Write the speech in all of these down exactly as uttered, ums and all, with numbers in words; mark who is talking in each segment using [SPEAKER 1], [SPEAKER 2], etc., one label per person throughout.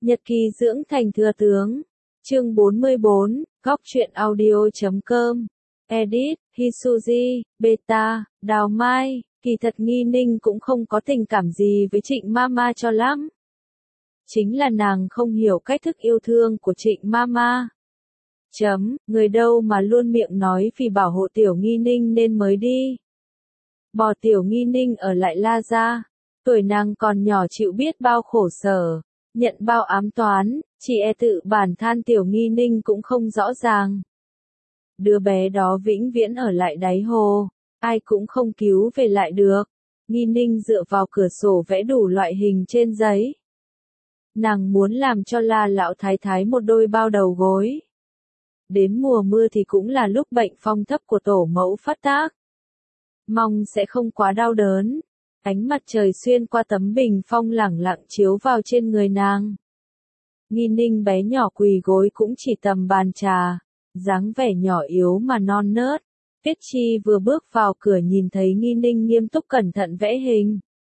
[SPEAKER 1] Nhật ký dưỡng thành thừa tướng. Chương bốn mươi bốn, góc truyện audio chấm com. Edit, Hisuji, Beta, Đào Mai, kỳ thật Nghi Ninh cũng không có tình cảm gì với Trịnh Mama cho lắm. Chính là nàng không hiểu cách thức yêu thương của Trịnh Mama. Chấm, người đâu mà luôn miệng nói vì bảo hộ tiểu Nghi Ninh nên mới đi. Bỏ tiểu Nghi Ninh ở lại La Gia, tuổi nàng còn nhỏ chịu biết bao khổ sở, nhận bao ám toán, chỉ e tự bản than tiểu Nghi Ninh cũng không rõ ràng. Đứa bé đó vĩnh viễn ở lại đáy hồ, ai cũng không cứu về lại được. Nghi Ninh dựa vào cửa sổ vẽ đủ loại hình trên giấy. Nàng muốn làm cho La lão thái thái một đôi bao đầu gối. Đến mùa mưa thì cũng là lúc bệnh phong thấp của tổ mẫu phát tác. Mong sẽ không quá đau đớn. Ánh mặt trời xuyên qua tấm bình phong lẳng lặng chiếu vào trên người nàng. Nghi Ninh bé nhỏ quỳ gối cũng chỉ tầm bàn trà, dáng vẻ nhỏ yếu mà non nớt. Tuyết Chi vừa bước vào cửa nhìn thấy Nghi Ninh nghiêm túc cẩn thận vẽ hình.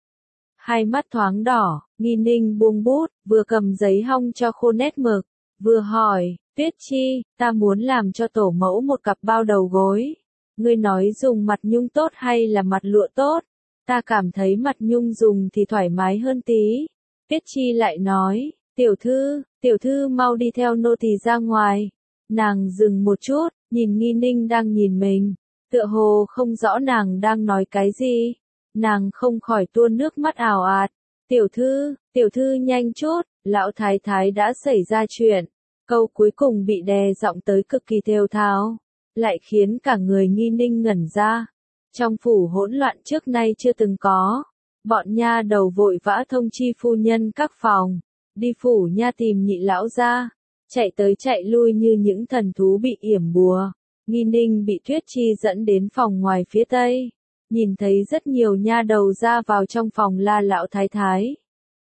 [SPEAKER 1] Hai mắt thoáng đỏ, Nghi Ninh buông bút, vừa cầm giấy hong cho khô nét mực, vừa hỏi, Tuyết Chi, ta muốn làm cho tổ mẫu một cặp bao đầu gối. Ngươi nói dùng mặt nhung tốt hay là mặt lụa tốt? Ta cảm thấy mặt nhung dùng thì thoải mái hơn tí. Tuyết Chi lại nói, tiểu thư, tiểu thư mau đi theo nô tỳ ra ngoài. Nàng dừng một chút, nhìn Nghi Ninh đang nhìn mình, tựa hồ không rõ nàng đang nói cái gì. Nàng không khỏi tuôn nước mắt ào ạt. Tiểu thư, tiểu thư nhanh chút, lão thái thái đã xảy ra chuyện. Câu cuối cùng bị đè giọng tới cực kỳ thều thào, lại khiến cả người Nghi Ninh ngẩn ra. Trong phủ hỗn loạn trước nay chưa từng có, bọn nha đầu vội vã thông chi phu nhân các phòng, đi phủ nha tìm nhị lão ra, chạy tới chạy lui như những thần thú bị yểm bùa. Nghi Ninh bị Tuyết Chi dẫn đến phòng ngoài phía tây, nhìn thấy rất nhiều nha đầu ra vào trong phòng La lão thái thái.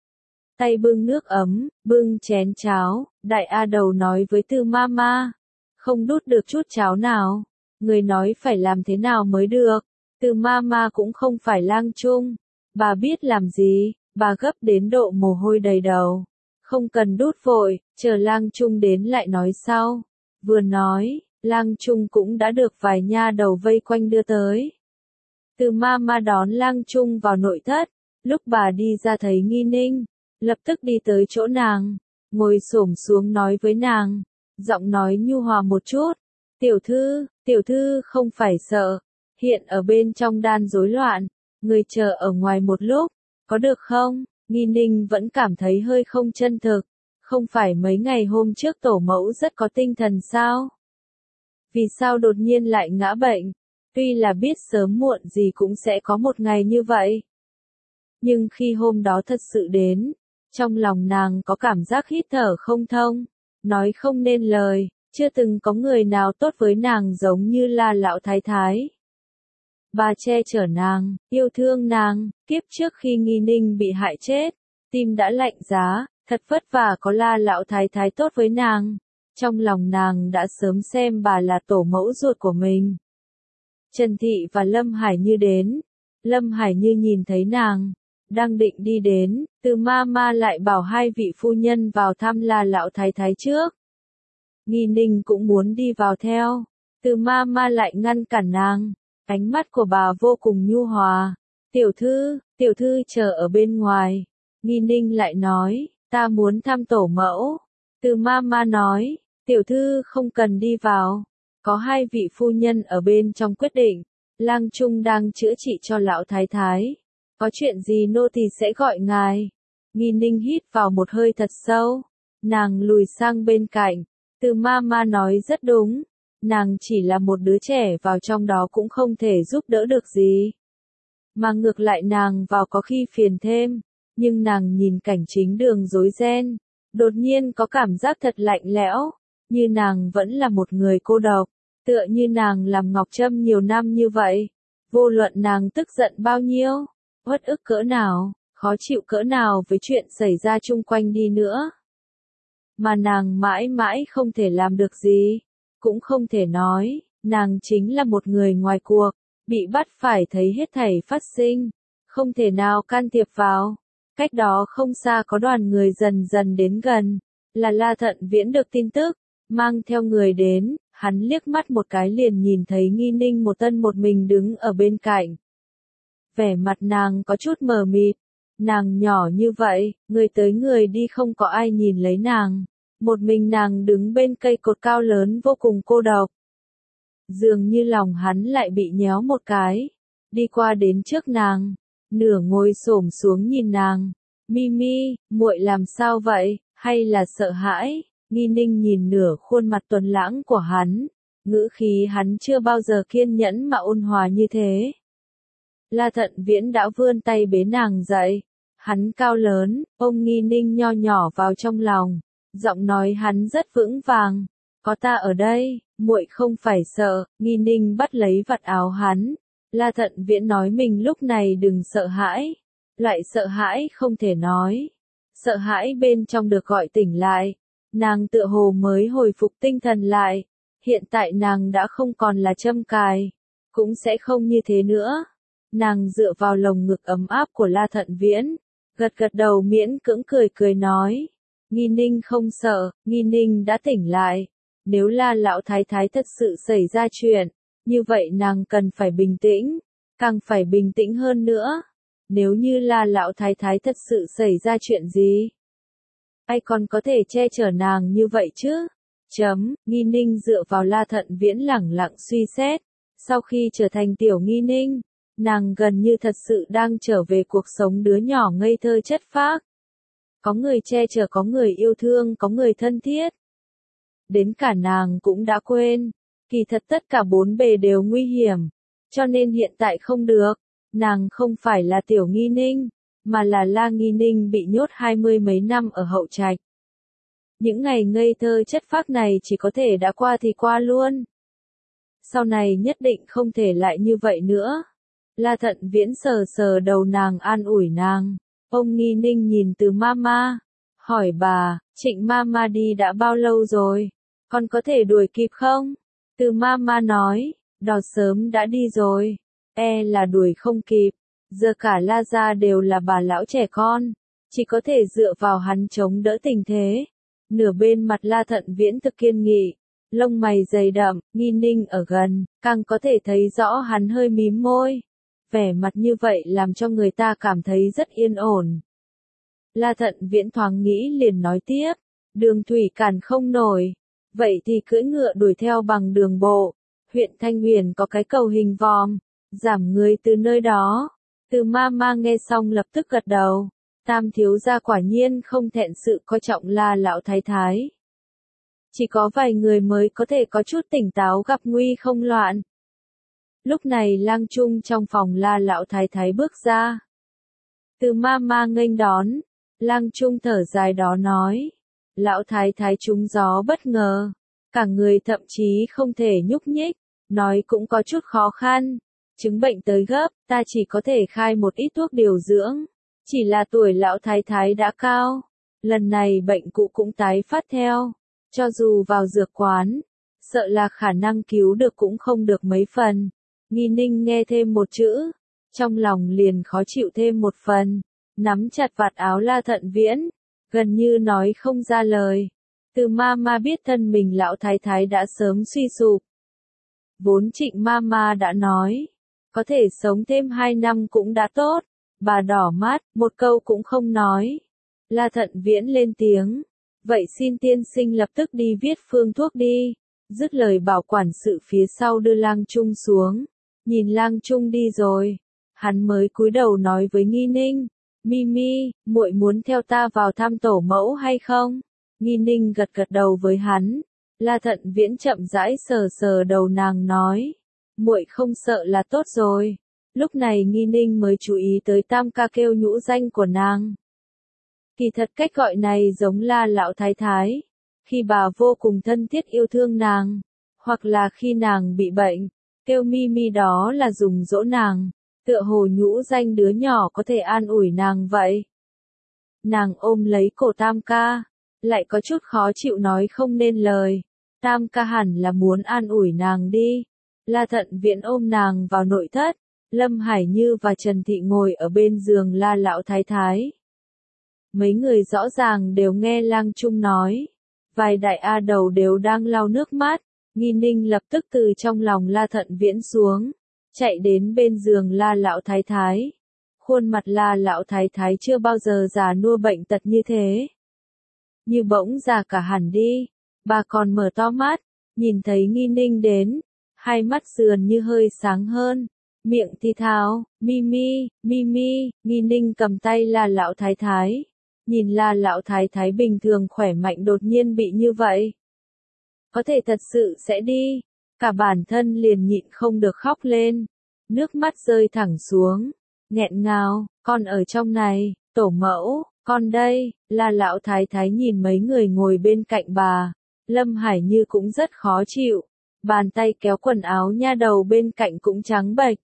[SPEAKER 1] Tay bưng nước ấm, bưng chén cháo, đại A đầu nói với Từ Mama, không đút được chút cháo nào, người nói phải làm thế nào mới được. Từ Mama cũng không phải lang trung, bà biết làm gì, bà gấp đến độ mồ hôi đầy đầu. Không cần đút vội, chờ lang trung đến lại nói sau. Vừa nói, lang trung cũng đã được vài nha đầu vây quanh đưa tới. Từ Mama đón lang trung vào nội thất, lúc bà đi ra thấy Nghi Ninh, lập tức đi tới chỗ nàng, ngồi xổm xuống nói với nàng, giọng nói nhu hòa một chút. Tiểu thư, tiểu thư không phải sợ. Hiện ở bên trong đan rối loạn, người chờ ở ngoài một lúc, có được không? Nghi Ninh vẫn cảm thấy hơi không chân thực, không phải mấy ngày hôm trước tổ mẫu rất có tinh thần sao? Vì sao đột nhiên lại ngã bệnh? Tuy là biết sớm muộn gì cũng sẽ có một ngày như vậy. Nhưng khi hôm đó thật sự đến, trong lòng nàng có cảm giác hít thở không thông, nói không nên lời, chưa từng có người nào tốt với nàng giống như La lão thái thái. Bà che chở nàng, yêu thương nàng, kiếp trước khi Nghi Ninh bị hại chết, tim đã lạnh giá, thật vất vả có La lão thái thái tốt với nàng. Trong lòng nàng đã sớm xem bà là tổ mẫu ruột của mình. Trần Thị và Lâm Hải Như đến, Lâm Hải Như nhìn thấy nàng, đang định đi đến, Từ Mama lại bảo hai vị phu nhân vào thăm La lão thái thái trước. Nghi Ninh cũng muốn đi vào theo, Từ Mama lại ngăn cản nàng. Ánh mắt của bà vô cùng nhu hòa. Tiểu thư, tiểu thư chờ ở bên ngoài. Nghi Ninh lại nói, ta muốn thăm tổ mẫu. Từ Mama nói, tiểu thư không cần đi vào. Có hai vị phu nhân ở bên trong quyết định. Lang Trung đang chữa trị cho lão thái thái. Có chuyện gì nô tỳ sẽ gọi ngài. Nghi Ninh hít vào một hơi thật sâu. Nàng lùi sang bên cạnh. Từ Mama nói rất đúng. Nàng chỉ là một đứa trẻ vào trong đó cũng không thể giúp đỡ được gì. Mà ngược lại nàng vào có khi phiền thêm, nhưng nàng nhìn cảnh chính đường rối ren, đột nhiên có cảm giác thật lạnh lẽo, như nàng vẫn là một người cô độc, tựa như nàng làm ngọc trâm nhiều năm như vậy. Vô luận nàng tức giận bao nhiêu, uất ức cỡ nào, khó chịu cỡ nào với chuyện xảy ra chung quanh đi nữa. Mà nàng mãi mãi không thể làm được gì. Cũng không thể nói, nàng chính là một người ngoài cuộc, bị bắt phải thấy hết thảy phát sinh, không thể nào can thiệp vào. Cách đó không xa có đoàn người dần dần đến gần, là La Thận Viễn được tin tức, mang theo người đến, hắn liếc mắt một cái liền nhìn thấy Nghi Ninh một thân một mình đứng ở bên cạnh. Vẻ mặt nàng có chút mờ mịt, nàng nhỏ như vậy, người tới người đi không có ai nhìn lấy nàng, một mình nàng đứng bên cây cột cao lớn vô cùng cô độc. Dường như lòng hắn lại bị nhéo một cái, đi qua đến trước nàng, nửa ngồi xổm xuống nhìn nàng, Mimi, muội làm sao vậy, hay là sợ hãi? Nghi Ninh nhìn nửa khuôn mặt tuấn lãng của hắn, ngữ khí hắn chưa bao giờ kiên nhẫn mà ôn hòa như thế. La Thận Viễn đã vươn tay bế nàng dậy, hắn cao lớn, ôm Nghi Ninh nho nhỏ vào trong lòng, giọng nói hắn rất vững vàng, có ta ở đây, muội không phải sợ. Nghi Ninh bắt lấy vạt áo hắn, La Thận Viễn nói mình lúc này đừng sợ hãi, loại sợ hãi không thể nói, sợ hãi bên trong được gọi tỉnh lại, nàng tựa hồ mới hồi phục tinh thần lại, hiện tại nàng đã không còn là châm cài, cũng sẽ không như thế nữa. Nàng dựa vào lồng ngực ấm áp của La Thận Viễn, gật gật đầu miễn cưỡng cười cười nói, Nghi Ninh không sợ, Nghi Ninh đã tỉnh lại, nếu La lão thái thái thật sự xảy ra chuyện, như vậy nàng cần phải bình tĩnh, càng phải bình tĩnh hơn nữa. Nếu như La lão thái thái thật sự xảy ra chuyện gì, ai còn có thể che chở nàng như vậy chứ? Chấm, Nghi Ninh dựa vào La Thận Viễn lẳng lặng suy xét, sau khi trở thành tiểu Nghi Ninh, nàng gần như thật sự đang trở về cuộc sống đứa nhỏ ngây thơ chất phác. Có người che chở, có người yêu thương, có người thân thiết. Đến cả nàng cũng đã quên, kỳ thật tất cả bốn bề đều nguy hiểm, cho nên hiện tại không được, nàng không phải là tiểu Nghi Ninh, mà là La Nghi Ninh bị nhốt hai mươi mấy năm ở hậu trạch. Những ngày ngây thơ chất phác này chỉ có thể đã qua thì qua luôn. Sau này nhất định không thể lại như vậy nữa. La Thận Viễn sờ sờ đầu nàng an ủi nàng. Ông Nghi Ninh nhìn từ Mama, hỏi bà, Trịnh Mama đi đã bao lâu rồi? Con có thể đuổi kịp không? Từ Mama nói, đò sớm đã đi rồi, e là đuổi không kịp. Giờ cả La gia đều là bà lão trẻ con, chỉ có thể dựa vào hắn chống đỡ tình thế. Nửa bên mặt La Thận Viễn thực kiên nghị, lông mày dày đậm, Nghi Ninh ở gần, càng có thể thấy rõ hắn hơi mím môi. Vẻ mặt như vậy làm cho người ta cảm thấy rất yên ổn. La Thận Viễn thoáng nghĩ liền nói tiếp, đường thủy cản không nổi, vậy thì cưỡi ngựa đuổi theo bằng đường bộ. Huyện Thanh Huyền có cái cầu hình vòm, giảm người từ nơi đó. Từ Mama nghe xong lập tức gật đầu, Tam thiếu gia quả nhiên không thẹn sự coi trọng La lão thái thái. Chỉ có vài người mới có thể có chút tỉnh táo gặp nguy không loạn. Lúc này Lang Trung trong phòng La lão thái thái bước ra. Từ Mama nghênh đón, Lang Trung thở dài đó nói, lão thái thái trúng gió bất ngờ, cả người thậm chí không thể nhúc nhích, nói cũng có chút khó khăn. Chứng bệnh tới gấp, ta chỉ có thể khai một ít thuốc điều dưỡng. Chỉ là tuổi lão thái thái đã cao, lần này bệnh cũ cũng tái phát theo. Cho dù vào dược quán, sợ là khả năng cứu được cũng không được mấy phần. Nghi Ninh nghe thêm một chữ, trong lòng liền khó chịu thêm một phần, nắm chặt vạt áo La Thận Viễn, gần như nói không ra lời. Từ Mama biết thân mình lão thái thái đã sớm suy sụp. Vốn Trịnh Mama đã nói, có thể sống thêm hai năm cũng đã tốt. Bà đỏ mắt, một câu cũng không nói. La Thận Viễn lên tiếng, vậy xin tiên sinh lập tức đi viết phương thuốc đi. Dứt lời bảo quản sự phía sau đưa Lang Trung xuống, nhìn Lang Trung đi rồi, hắn mới cúi đầu nói với Nghi Ninh, Mimi, muội muốn theo ta vào thăm tổ mẫu hay không? Nghi Ninh gật gật đầu với hắn. La Thận Viễn chậm rãi sờ sờ đầu nàng nói, muội không sợ là tốt rồi. Lúc này Nghi Ninh mới chú ý tới Tam ca kêu nhũ danh của nàng. Kỳ thật cách gọi này giống La lão thái thái, khi bà vô cùng thân thiết yêu thương nàng, hoặc là khi nàng bị bệnh, kêu Mimi đó là dùng dỗ nàng, tựa hồ nhũ danh đứa nhỏ có thể an ủi nàng vậy. Nàng ôm lấy cổ Tam ca, lại có chút khó chịu nói không nên lời. Tam ca hẳn là muốn an ủi nàng đi. La Thận Viễn ôm nàng vào nội thất, Lâm Hải Như và Trần Thị ngồi ở bên giường La lão thái thái. Mấy người rõ ràng đều nghe Lang Trung nói. Vài đại A đầu đều đang lau nước mắt. Nghi Ninh lập tức từ trong lòng La Thận Viễn xuống. Chạy đến bên giường La Lão Thái Thái. Khuôn mặt La Lão Thái Thái chưa bao giờ già nua bệnh tật như thế. Như bỗng già cả hẳn đi. Bà còn mở to mắt. Nhìn thấy Nghi Ninh đến. Hai mắt sườn như hơi sáng hơn. Miệng thì thào, Mimi, Mimi, Nghi Ninh cầm tay La Lão Thái Thái. Nhìn La Lão Thái Thái bình thường khỏe mạnh đột nhiên bị như vậy. Có thể thật sự sẽ đi. Cả bản thân liền nhịn không được khóc lên. Nước mắt rơi thẳng xuống. Nghẹn ngào, con ở trong này, tổ mẫu, con đây. La Lão Thái Thái nhìn mấy người ngồi bên cạnh bà. Lâm Hải Như cũng rất khó chịu. Bàn tay kéo quần áo nha đầu bên cạnh cũng trắng bệch.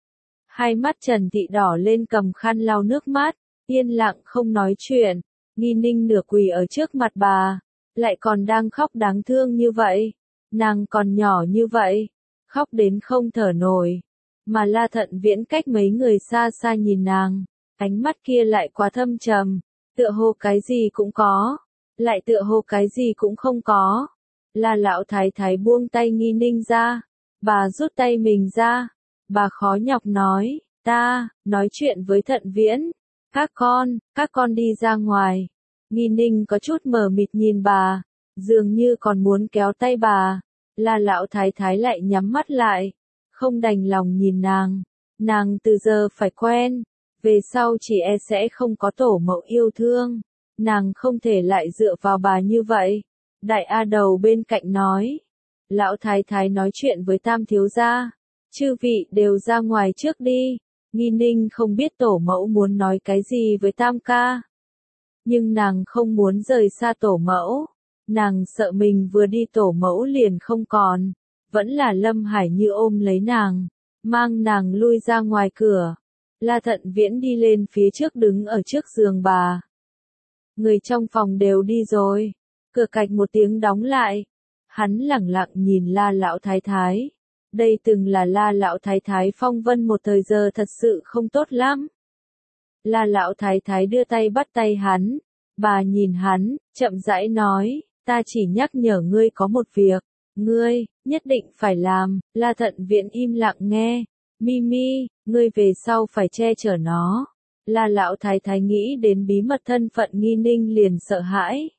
[SPEAKER 1] Hai mắt Trần Thị đỏ lên cầm khăn lau nước mắt, yên lặng không nói chuyện. Nghi Ninh nửa quỳ ở trước mặt bà, lại còn đang khóc đáng thương như vậy. Nàng còn nhỏ như vậy, khóc đến không thở nổi. Mà La Thận Viễn cách mấy người xa xa nhìn nàng, ánh mắt kia lại quá thâm trầm, tựa hồ cái gì cũng có, lại tựa hồ cái gì cũng không có. La Lão Thái Thái buông tay Nghi Ninh ra, bà rút tay mình ra, bà khó nhọc nói, ta, nói chuyện với Thận Viễn, các con, các con đi ra ngoài. Nghi Ninh có chút mờ mịt nhìn bà, dường như còn muốn kéo tay bà, La Lão Thái Thái lại nhắm mắt lại, không đành lòng nhìn nàng, nàng từ giờ phải quen, về sau chỉ e sẽ không có tổ mẫu yêu thương, nàng không thể lại dựa vào bà như vậy. Đại A đầu bên cạnh nói, Lão Thái Thái nói chuyện với Tam thiếu gia, chư vị đều ra ngoài trước đi. Nghi Ninh không biết tổ mẫu muốn nói cái gì với Tam ca, nhưng nàng không muốn rời xa tổ mẫu, nàng sợ mình vừa đi tổ mẫu liền không còn, vẫn là Lâm Hải Như ôm lấy nàng, mang nàng lui ra ngoài cửa. La Thận Viễn đi lên phía trước đứng ở trước giường bà. Người trong phòng đều đi rồi. Cửa cạch một tiếng đóng lại. Hắn lẳng lặng nhìn La Lão Thái Thái. Đây từng là La Lão Thái Thái phong vân một thời giờ thật sự không tốt lắm. La Lão Thái Thái đưa tay bắt tay hắn. Bà nhìn hắn, chậm rãi nói, ta chỉ nhắc nhở ngươi có một việc. Ngươi, nhất định phải làm. La Thận Viễn im lặng nghe. Mimi, ngươi về sau phải che chở nó. La Lão Thái Thái nghĩ đến bí mật thân phận Nghi Ninh liền sợ hãi.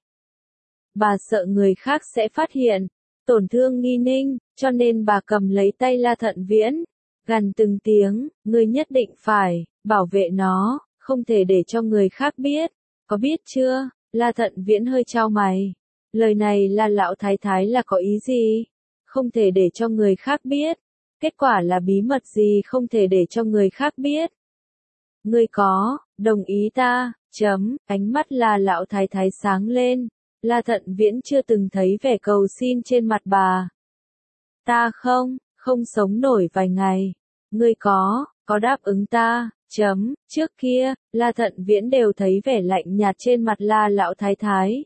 [SPEAKER 1] Bà sợ người khác sẽ phát hiện, tổn thương Nghi Ninh, cho nên bà cầm lấy tay La Thận Viễn, gằn từng tiếng, ngươi nhất định phải, bảo vệ nó, không thể để cho người khác biết, có biết chưa? La Thận Viễn hơi chau mày, lời này La Lão Thái Thái là có ý gì? Không thể để cho người khác biết, kết quả là bí mật gì không thể để cho người khác biết? Ngươi có, đồng ý ta, chấm, ánh mắt La Lão Thái Thái sáng lên. La Thận Viễn chưa từng thấy vẻ cầu xin trên mặt bà. Ta không, không sống nổi vài ngày. Ngươi có, có đáp ứng ta, chấm, trước kia, La Thận Viễn đều thấy vẻ lạnh nhạt trên mặt La Lão Thái Thái.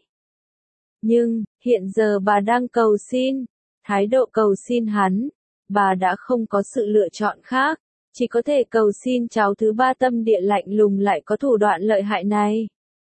[SPEAKER 1] Nhưng, hiện giờ bà đang cầu xin, thái độ cầu xin hắn, bà đã không có sự lựa chọn khác, chỉ có thể cầu xin cháu thứ ba tâm địa lạnh lùng lại có thủ đoạn lợi hại này.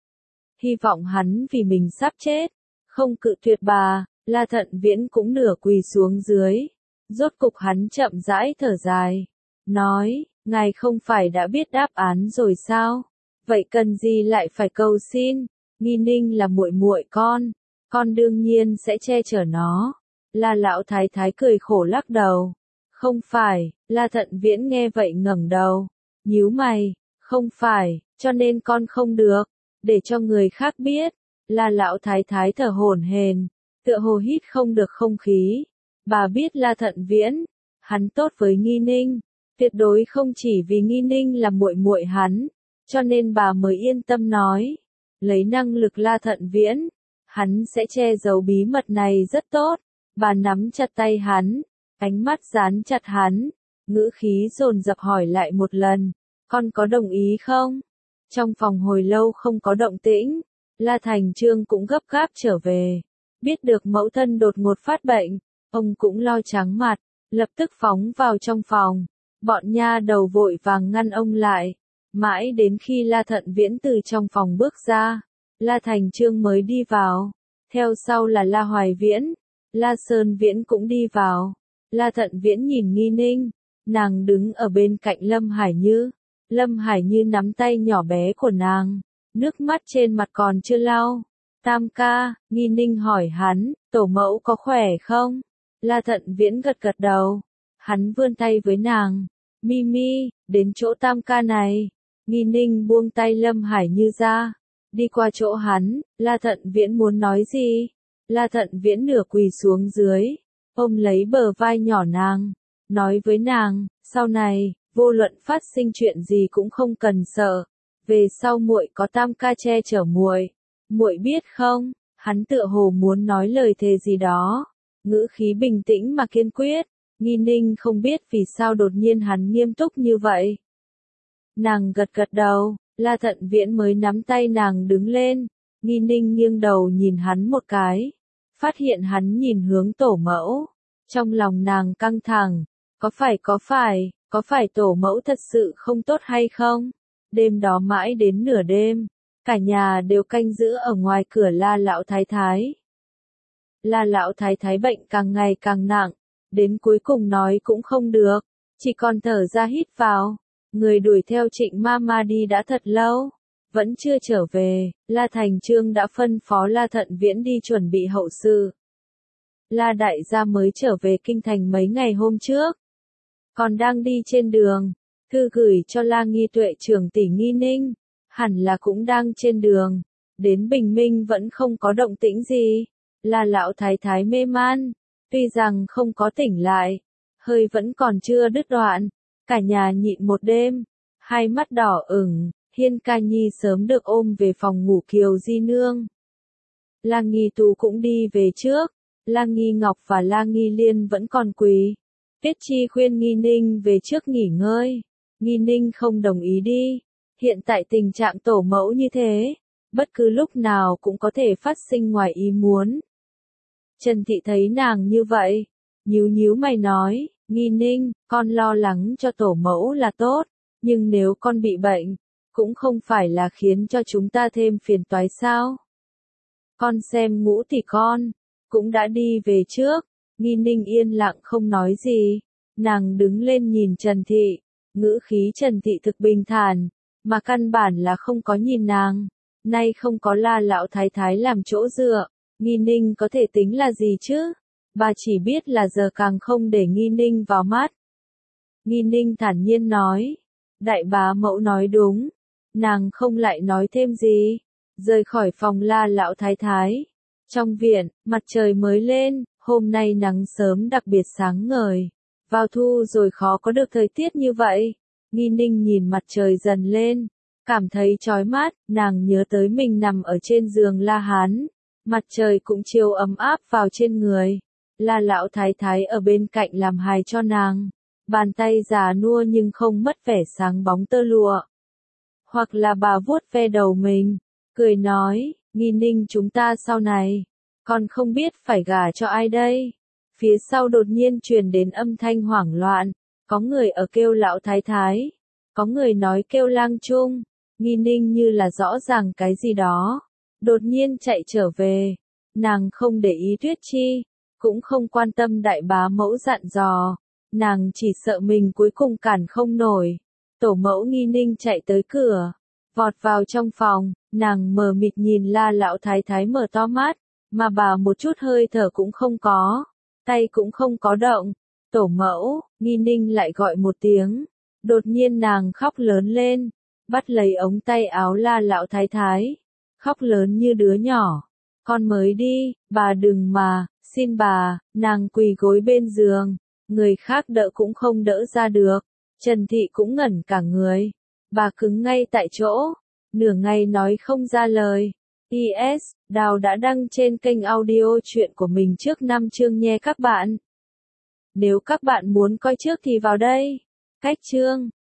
[SPEAKER 1] Hy vọng hắn vì mình sắp chết, không cự tuyệt bà. La Thận Viễn cũng nửa quỳ xuống dưới. Rốt cục hắn chậm rãi thở dài. Nói, ngài không phải đã biết đáp án rồi sao? Vậy cần gì lại phải cầu xin? Nghi Ninh là muội muội con, con đương nhiên sẽ che chở nó. La Lão Thái Thái cười khổ lắc đầu. Không phải, La Thận Viễn nghe vậy ngẩng đầu, nhíu mày, không phải, cho nên con không được, để cho người khác biết. La Lão Thái Thái thở hổn hển, tựa hồ hít không được không khí. Bà biết La Thận Viễn, hắn tốt với Nghi Ninh, tuyệt đối không chỉ vì Nghi Ninh là muội muội hắn, cho nên bà mới yên tâm nói, lấy năng lực La Thận Viễn, hắn sẽ che giấu bí mật này rất tốt. Bà nắm chặt tay hắn, ánh mắt dán chặt hắn, ngữ khí dồn dập hỏi lại một lần, con có đồng ý không? Trong phòng hồi lâu không có động tĩnh, La Thành Trương cũng gấp gáp trở về, biết được mẫu thân đột ngột phát bệnh, ông cũng lo trắng mặt, lập tức phóng vào trong phòng, bọn nha đầu vội vàng ngăn ông lại, Mãi đến khi La Thận Viễn từ trong phòng bước ra, La Thành Trương mới đi vào. Theo sau là La Hoài Viễn, La Sơn Viễn cũng đi vào. La Thận Viễn nhìn Nghi Ninh, nàng đứng ở bên cạnh Lâm Hải Như. Lâm Hải Như nắm tay nhỏ bé của nàng, nước mắt trên mặt còn chưa lau. Tam ca, Nghi Ninh hỏi hắn, tổ mẫu có khỏe không? La Thận Viễn gật gật đầu. Hắn vươn tay với nàng. Mimi, đến chỗ tam ca này. Nghi Ninh buông tay Lâm Hải Như ra. Đi qua chỗ hắn, La Thận Viễn muốn nói gì? La Thận Viễn nửa quỳ xuống dưới, ôm lấy bờ vai nhỏ nàng, nói với nàng, sau này, vô luận phát sinh chuyện gì cũng không cần sợ. Về sau muội có tam ca che chở muội, muội biết không? Hắn tựa hồ muốn nói lời thề gì đó, ngữ khí bình tĩnh mà kiên quyết. Nghi Ninh không biết vì sao đột nhiên hắn nghiêm túc như vậy. Nàng gật gật đầu, La Thận Viễn mới nắm tay nàng đứng lên. Nghi Ninh nghiêng đầu nhìn hắn một cái, phát hiện hắn nhìn hướng tổ mẫu. Trong lòng nàng căng thẳng, có phải có phải, có phải tổ mẫu thật sự không tốt hay không? Đêm đó mãi đến nửa đêm, cả nhà đều canh giữ ở ngoài cửa La Lão Thái Thái. La Lão Thái Thái bệnh càng ngày càng nặng, đến cuối cùng nói cũng không được, chỉ còn thở ra hít vào. Người đuổi theo Trịnh Mama đi đã thật lâu, vẫn chưa trở về. La Thành Trương đã phân phó La Thận Viễn đi chuẩn bị hậu sự. La đại gia mới trở về kinh thành mấy ngày hôm trước, còn đang đi trên đường, thư gửi cho La Nghi Tuệ trưởng tỷ Nghi Ninh, hẳn là cũng đang trên đường, đến bình minh vẫn không có động tĩnh gì. La Lão Thái Thái mê man, tuy rằng không có tỉnh lại, hơi vẫn còn chưa đứt đoạn, cả nhà nhịn một đêm, hai mắt đỏ ửng. Hiên Ca Nhi sớm được ôm về phòng ngủ Kiều Di Nương. La Nghi Tú cũng đi về trước, La Nghi Ngọc và La Nghi Liên vẫn còn quỳ. Tiết Chi khuyên Nghi Ninh về trước nghỉ ngơi, Nghi Ninh không đồng ý đi. Hiện tại tình trạng tổ mẫu như thế, bất cứ lúc nào cũng có thể phát sinh ngoài ý muốn. Trần Thị thấy nàng như vậy, nhíu nhíu mày nói, Nghi Ninh, con lo lắng cho tổ mẫu là tốt, nhưng nếu con bị bệnh, cũng không phải là khiến cho chúng ta thêm phiền toái sao? Con xem Ngũ tỷ con, cũng đã đi về trước. Nghi Ninh yên lặng không nói gì. Nàng đứng lên nhìn Trần Thị, ngữ khí Trần Thị thực bình thản, mà căn bản là không có nhìn nàng. Nay không có La Lão Thái Thái làm chỗ dựa, Nghi Ninh có thể tính là gì chứ? Bà chỉ biết là giờ càng không để Nghi Ninh vào mắt. Nghi Ninh thản nhiên nói, đại bá mẫu nói đúng. Nàng không lại nói thêm gì, rời khỏi phòng La Lão Thái Thái. Trong viện, mặt trời mới lên, hôm nay nắng sớm đặc biệt sáng ngời. Vào thu rồi khó có được thời tiết như vậy. Nghi Ninh nhìn mặt trời dần lên, cảm thấy chói mắt, nàng nhớ tới mình nằm ở trên giường La Hán. Mặt trời cũng chiếu ấm áp vào trên người. La Lão Thái Thái ở bên cạnh làm hài cho nàng. Bàn tay già nua nhưng không mất vẻ sáng bóng tơ lụa. Hoặc là bà vuốt ve đầu mình, cười nói, Nghi Ninh chúng ta sau này, còn không biết phải gả cho ai đây. Phía sau đột nhiên truyền đến âm thanh hoảng loạn, có người ở kêu Lão Thái Thái, có người nói kêu Lang Trung. Nghi Ninh như là rõ ràng cái gì đó, đột nhiên chạy trở về. Nàng không để ý Tuyết Chi, cũng không quan tâm đại bá mẫu dặn dò, nàng chỉ sợ mình cuối cùng cản không nổi. Tổ mẫu Nghi Ninh chạy tới cửa, vọt vào trong phòng, nàng mờ mịt nhìn La Lão Thái Thái mở to mắt, mà bà một chút hơi thở cũng không có, tay cũng không có động. Tổ mẫu, Nghi Ninh lại gọi một tiếng, đột nhiên nàng khóc lớn lên, bắt lấy ống tay áo La Lão Thái Thái, khóc lớn như đứa nhỏ. Con mới đi, bà đừng mà, xin bà. Nàng quỳ gối bên giường, người khác đỡ cũng không đỡ ra được. Trần Thị cũng ngẩn cả người, bà cứng ngay tại chỗ, nửa ngày nói không ra lời. pê ét, Đào đã đăng trên kênh audio chuyện của mình trước năm chương nhé các bạn. Nếu các bạn muốn coi trước thì vào đây. Cách chương